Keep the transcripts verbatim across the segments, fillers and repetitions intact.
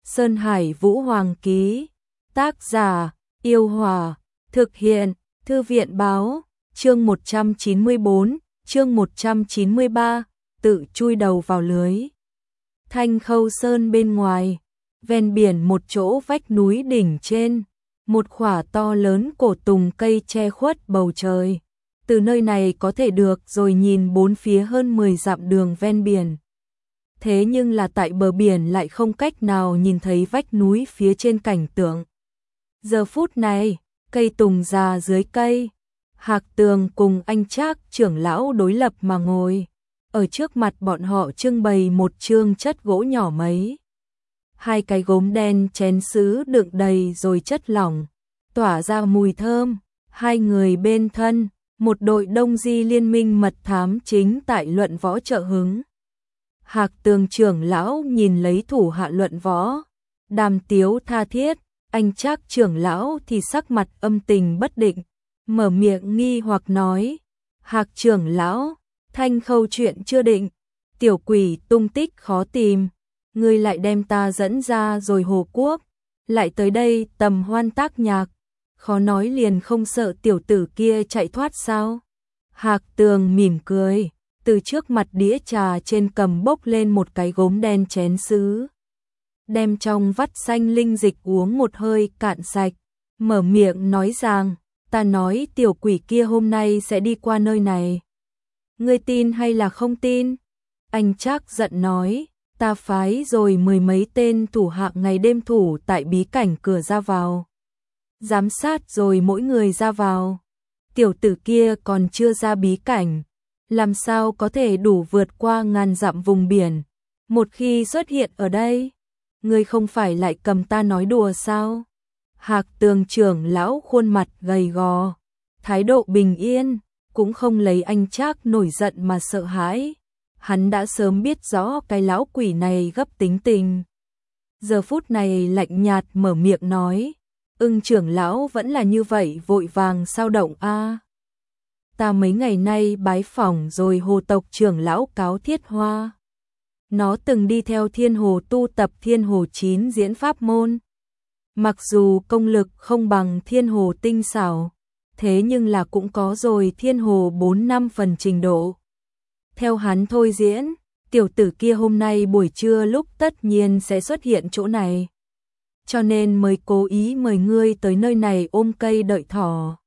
Sơn Hải Vũ Hoàng ký. Tác giả, Yêu Hòa. Thực hiện, Thư viện Báo. Chương một trăm chín mươi bốn, chương một trăm chín mươi ba, tự chui đầu vào lưới. Thanh Khâu Sơn bên ngoài, ven biển một chỗ vách núi đỉnh trên, một khỏa to lớn cổ tùng cây che khuất bầu trời. Từ nơi này có thể được rồi nhìn bốn phía hơn mười dặm đường ven biển. Thế nhưng là tại bờ biển lại không cách nào nhìn thấy vách núi phía trên cảnh tượng. Giờ phút này, cây tùng già dưới cây, Hạc Tường cùng anh Trác trưởng lão đối lập mà ngồi. Ở trước mặt bọn họ trưng bày một chương chất gỗ nhỏ mấy. Hai cái gốm đen chén sứ đựng đầy rồi chất lỏng, tỏa ra mùi thơm. Hai người bên thân, một đội Đông Di liên minh mật thám chính tại luận võ trợ hứng. Hạc Tường trưởng lão nhìn lấy thủ hạ luận võ, đàm tiếu tha thiết. Anh Trác trưởng lão thì sắc mặt âm tình bất định, mở miệng nghi hoặc nói: Hạc trưởng lão, Thanh Khâu chuyện chưa định, tiểu quỷ tung tích khó tìm, ngươi lại đem ta dẫn ra rồi Hồ Quốc, lại tới đây tầm hoan tác nhạc, khó nói liền không sợ tiểu tử kia chạy thoát sao? Hạc Tường mỉm cười, từ trước mặt đĩa trà trên cầm bốc lên một cái gốm đen chén sứ, đem trong vắt xanh linh dịch uống một hơi cạn sạch, mở miệng nói rằng: ta nói tiểu quỷ kia hôm nay sẽ đi qua nơi này. Ngươi tin hay là không tin? Anh Trác giận nói: ta phái rồi mười mấy tên thủ hạ ngày đêm thủ tại bí cảnh cửa ra vào, giám sát rồi mỗi người ra vào. Tiểu tử kia còn chưa ra bí cảnh, làm sao có thể đủ vượt qua ngàn dặm vùng biển, một khi xuất hiện ở đây, ngươi không phải lại cầm ta nói đùa sao? Hạc Tường trưởng lão khuôn mặt gầy gò, thái độ bình yên, cũng không lấy anh Trác nổi giận mà sợ hãi. Hắn đã sớm biết rõ cái lão quỷ này gấp tính tình. Giờ phút này lạnh nhạt mở miệng nói: Ưng trưởng lão vẫn là như vậy vội vàng sao động a? À? Ta mấy ngày nay bái phỏng rồi Hồ tộc trưởng lão Cáo Thiết Hoa. Nó từng đi theo Thiên Hồ tu tập Thiên Hồ chín diễn pháp môn. Mặc dù công lực không bằng Thiên Hồ tinh xảo, thế nhưng là cũng có rồi Thiên Hồ bốn năm phần trình độ. Theo hắn thôi diễn, tiểu tử kia hôm nay buổi trưa lúc tất nhiên sẽ xuất hiện chỗ này. Cho nên mới cố ý mời ngươi tới nơi này ôm cây đợi thỏ.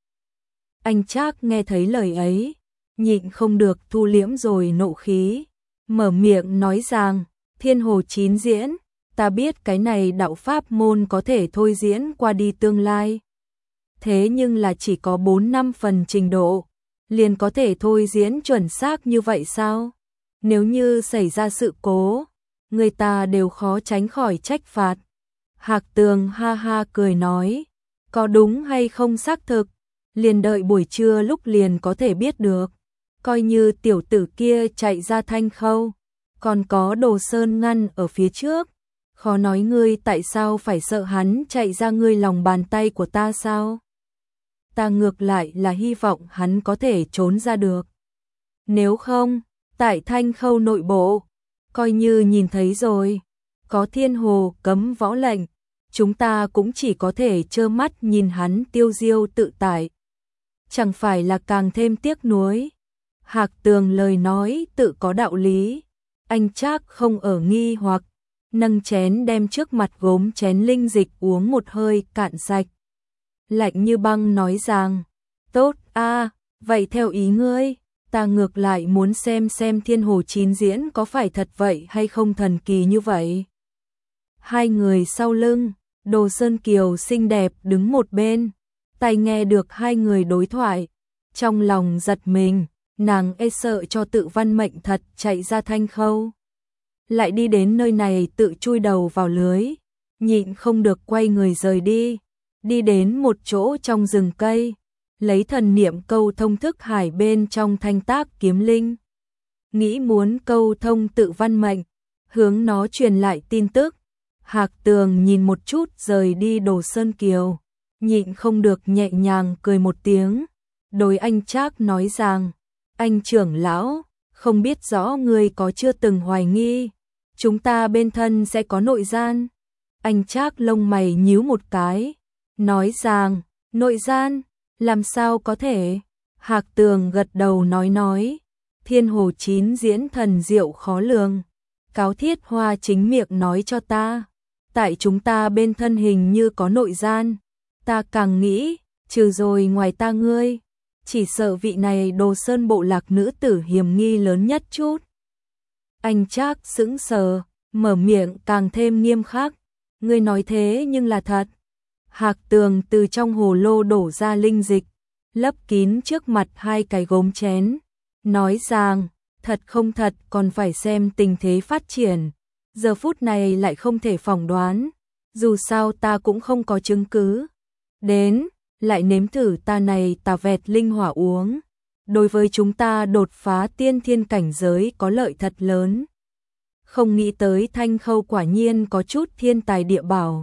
Anh Trác nghe thấy lời ấy, nhịn không được thu liễm rồi nộ khí, mở miệng nói rằng: Thiên Hồ chín diễn, ta biết cái này đạo pháp môn có thể thôi diễn qua đi tương lai. Thế nhưng là chỉ có bốn năm phần trình độ, liền có thể thôi diễn chuẩn xác như vậy sao? Nếu như xảy ra sự cố, người ta đều khó tránh khỏi trách phạt. Hạc Tường ha ha cười nói: có đúng hay không xác thực, liền đợi buổi trưa lúc liền có thể biết được. Coi như tiểu tử kia chạy ra Thanh Khâu, còn có Đồ Sơn ngăn ở phía trước, khó nói ngươi tại sao phải sợ hắn chạy ra ngươi lòng bàn tay của ta sao? Ta ngược lại là hy vọng hắn có thể trốn ra được. Nếu không, tại Thanh Khâu nội bộ, coi như nhìn thấy rồi, có Thiên Hồ cấm võ lệnh, chúng ta cũng chỉ có thể trơ mắt nhìn hắn tiêu diêu tự tại. Chẳng phải là càng thêm tiếc nuối? Hạc Tường lời nói tự có đạo lý. Anh Trác không ở nghi hoặc, nâng chén đem trước mặt gốm chén linh dịch uống một hơi cạn sạch. Lạnh như băng nói rằng: tốt a, vậy theo ý ngươi, ta ngược lại muốn xem xem Thiên Hồ chín diễn có phải thật vậy hay không thần kỳ như vậy. Hai người sau lưng, Đồ Sơn Kiều xinh đẹp đứng một bên, tai nghe được hai người đối thoại, trong lòng giật mình, nàng e sợ cho tự văn mệnh thật chạy ra Thanh Khâu, lại đi đến nơi này tự chui đầu vào lưới, nhịn không được quay người rời đi, đi đến một chỗ trong rừng cây, lấy thần niệm câu thông thức hải bên trong thanh tác kiếm linh, nghĩ muốn câu thông tự văn mệnh, hướng nó truyền lại tin tức. Hạc Tường nhìn một chút rời đi Đồ Sơn Kiều, nhịn không được nhẹ nhàng cười một tiếng, đối anh Trác nói rằng: anh trưởng lão, không biết rõ người có chưa từng hoài nghi chúng ta bên thân sẽ có nội gian. Anh Trác lông mày nhíu một cái, nói rằng, nội gian, làm sao có thể? Hạc Tường gật đầu nói nói, Thiên Hồ Chín diễn thần diệu khó lường. Cáo Thiết Hoa chính miệng nói cho ta, tại chúng ta bên thân hình như có nội gian, ta càng nghĩ, trừ rồi ngoài ta ngươi, chỉ sợ vị này Đồ Sơn bộ lạc nữ tử hiểm nghi lớn nhất chút. Anh Trác sững sờ, mở miệng càng thêm nghiêm khắc, ngươi nói thế nhưng là thật. Hạc Tường từ trong hồ lô đổ ra linh dịch, lấp kín trước mặt hai cái gốm chén, nói rằng, thật không thật còn phải xem tình thế phát triển, giờ phút này lại không thể phỏng đoán, dù sao ta cũng không có chứng cứ. Đến, lại nếm thử ta này tà vẹt linh hỏa uống, đối với chúng ta đột phá tiên thiên cảnh giới có lợi thật lớn. Không nghĩ tới Thanh Khâu quả nhiên có chút thiên tài địa bảo.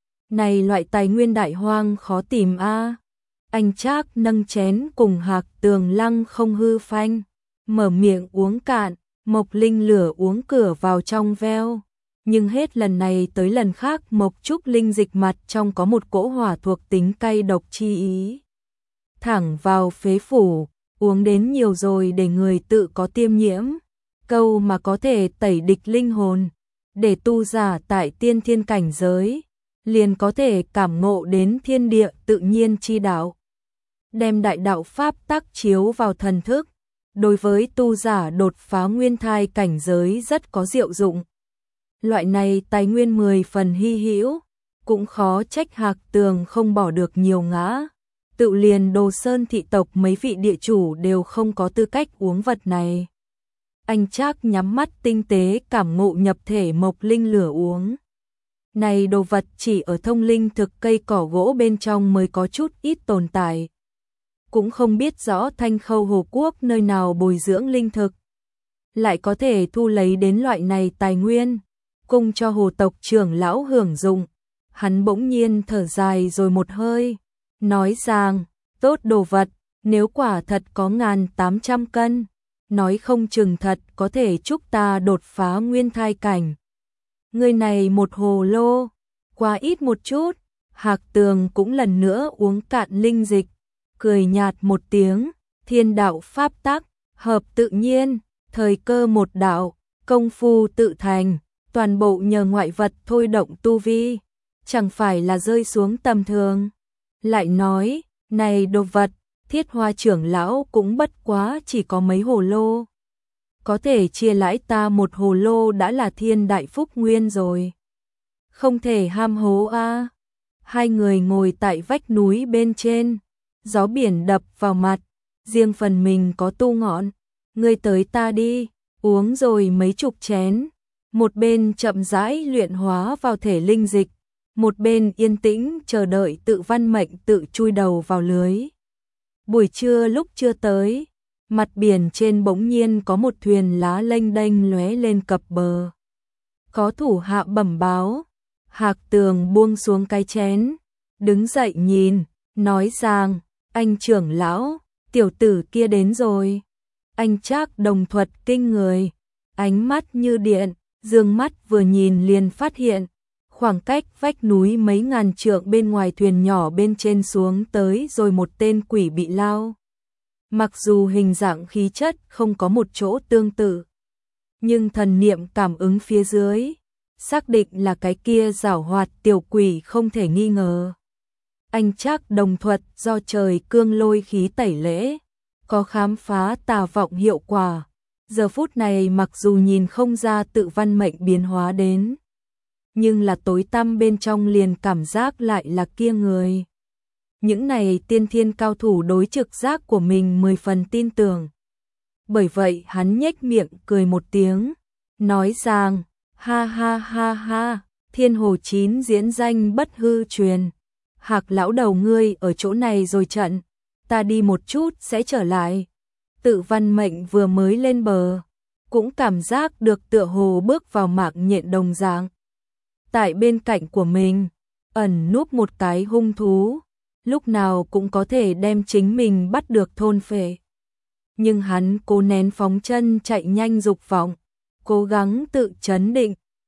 Này loại tài nguyên đại hoang khó tìm a. Anh Trác nâng chén cùng Hạc Tường lăng không hư phanh, mở miệng uống cạn, Mộc Linh lửa uống cửa vào trong veo. Nhưng hết lần này tới lần khác Mộc Trúc Linh dịch mặt trong có một cỗ hỏa thuộc tính cay độc chi ý. Thẳng vào phế phủ, uống đến nhiều rồi để người tự có tiêm nhiễm, câu mà có thể tẩy địch linh hồn, để tu giả tại tiên thiên cảnh giới, liền có thể cảm ngộ đến thiên địa tự nhiên chi đạo. Đem đại đạo pháp tác chiếu vào thần thức, đối với tu giả đột phá nguyên thai cảnh giới rất có diệu dụng. Loại này tài nguyên mười phần hy hữu, cũng khó trách Hạc Tường không bỏ được nhiều ngã. Tự liền Đồ Sơn thị tộc mấy vị địa chủ đều không có tư cách uống vật này. Anh Trác nhắm mắt tinh tế cảm ngộ nhập thể Mộc Linh lửa uống. Này đồ vật chỉ ở thông linh thực cây cỏ gỗ bên trong mới có chút ít tồn tại. Cũng không biết rõ Thanh Khâu Hồ Quốc nơi nào bồi dưỡng linh thực, lại có thể thu lấy đến loại này tài nguyên, cung cho hồ tộc trưởng lão hưởng dụng. Hắn bỗng nhiên thở dài rồi một hơi, nói rằng, tốt đồ vật, nếu quả thật có ngàn tám trăm cân, nói không chừng thật có thể chúc ta đột phá nguyên thai cảnh. Người này một hồ lô, quá ít một chút. Hạc Tường cũng lần nữa uống cạn linh dịch, cười nhạt một tiếng, thiên đạo pháp tắc, hợp tự nhiên, thời cơ một đạo, công phu tự thành, toàn bộ nhờ ngoại vật thôi động tu vi, chẳng phải là rơi xuống tầm thường. Lại nói, này đồ vật, Thiết Hoa trưởng lão cũng bất quá chỉ có mấy hồ lô. Có thể chia lãi ta một hồ lô đã là thiên đại phúc nguyên rồi. Không thể ham hố a. Hai người ngồi tại vách núi bên trên, gió biển đập vào mặt, riêng phần mình có tu ngọn. Ngươi tới ta đi, uống rồi mấy chục chén. Một bên chậm rãi luyện hóa vào thể linh dịch, một bên yên tĩnh chờ đợi tự văn mệnh tự chui đầu vào lưới. Buổi trưa lúc chưa tới, mặt biển trên bỗng nhiên có một thuyền lá lênh đênh lóe lên cập bờ. Có thủ hạ bẩm báo, Hạc Tường buông xuống cái chén, đứng dậy nhìn, nói rằng, anh trưởng lão, tiểu tử kia đến rồi. Anh Trác đồng thuật kinh người, ánh mắt như điện, dương mắt vừa nhìn liền phát hiện, khoảng cách vách núi mấy ngàn trượng bên ngoài thuyền nhỏ bên trên xuống tới rồi một tên quỷ bị lao. Mặc dù hình dạng khí chất không có một chỗ tương tự, nhưng thần niệm cảm ứng phía dưới, xác định là cái kia giảo hoạt tiểu quỷ không thể nghi ngờ. Anh Trác đồng thuật do trời cương lôi khí tẩy lễ, có khám phá tà vọng hiệu quả. Giờ phút này mặc dù nhìn không ra tự văn mệnh biến hóa đến, nhưng là tối tăm bên trong liền cảm giác lại là kia người. Những này tiên thiên cao thủ đối trực giác của mình mười phần tin tưởng. Bởi vậy hắn nhếch miệng cười một tiếng, nói rằng, ha ha ha ha, Thiên Hồ Chín diễn danh bất hư truyền. Hạc lão đầu ngươi ở chỗ này rồi trận, ta đi một chút sẽ trở lại. Tự văn mệnh vừa mới lên bờ, cũng cảm giác được tựa hồ bước vào mạng nhện đồng dạng. Tại bên cạnh của mình, ẩn núp một cái hung thú, lúc nào cũng có thể đem chính mình bắt được thôn phệ. Nhưng hắn cố nén phóng chân chạy nhanh dục vọng, cố gắng tự trấn định,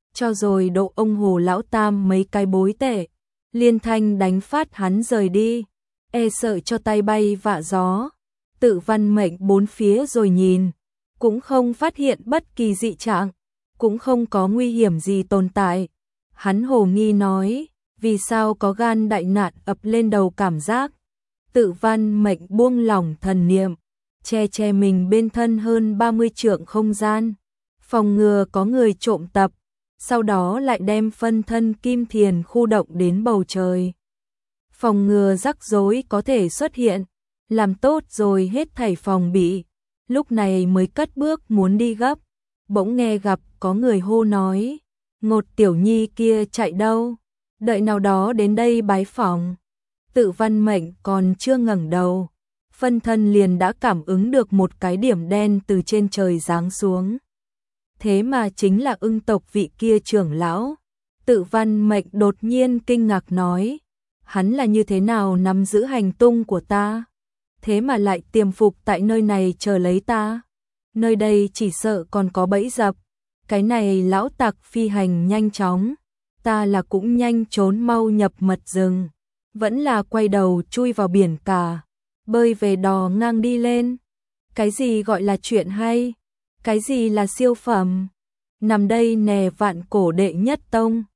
cho rồi độ ông Hồ lão tam mấy cái bối tệ, liên thanh đánh phát hắn rời đi, e sợ cho tay bay vạ gió. Tự Văn Mệnh bốn phía rồi nhìn, cũng không phát hiện bất kỳ dị trạng, cũng không có nguy hiểm gì tồn tại. Hắn hồ nghi nói, vì sao có gan đại nạn ập lên đầu cảm giác. Tự Văn Mệnh buông lỏng thần niệm, che che mình bên thân hơn ba mươi trượng không gian, phòng ngừa có người trộm tập, sau đó lại đem phân thân Kim Thiền khu động đến bầu trời. Phòng ngừa rắc rối có thể xuất hiện, làm tốt rồi hết thảy phòng bị, lúc này mới cất bước muốn đi gấp, bỗng nghe gặp có người hô nói, Ngột tiểu nhi kia chạy đâu, đợi nào đó đến đây bái phỏng. Tự Văn Mệnh còn chưa ngẩng đầu, phân thân liền đã cảm ứng được một cái điểm đen từ trên trời giáng xuống. Thế mà chính là Ưng tộc vị kia trưởng lão. Tự Văn Mệnh đột nhiên kinh ngạc nói, hắn là như thế nào nắm giữ hành tung của ta, thế mà lại tiềm phục tại nơi này chờ lấy ta. Nơi đây chỉ sợ còn có bẫy dập, cái này lão tặc phi hành nhanh chóng, ta là cũng nhanh trốn mau nhập mật rừng, vẫn là quay đầu chui vào biển cả, bơi về đò ngang đi lên. Cái gì gọi là chuyện hay, cái gì là siêu phẩm, nằm đây nè vạn cổ đệ nhất tông,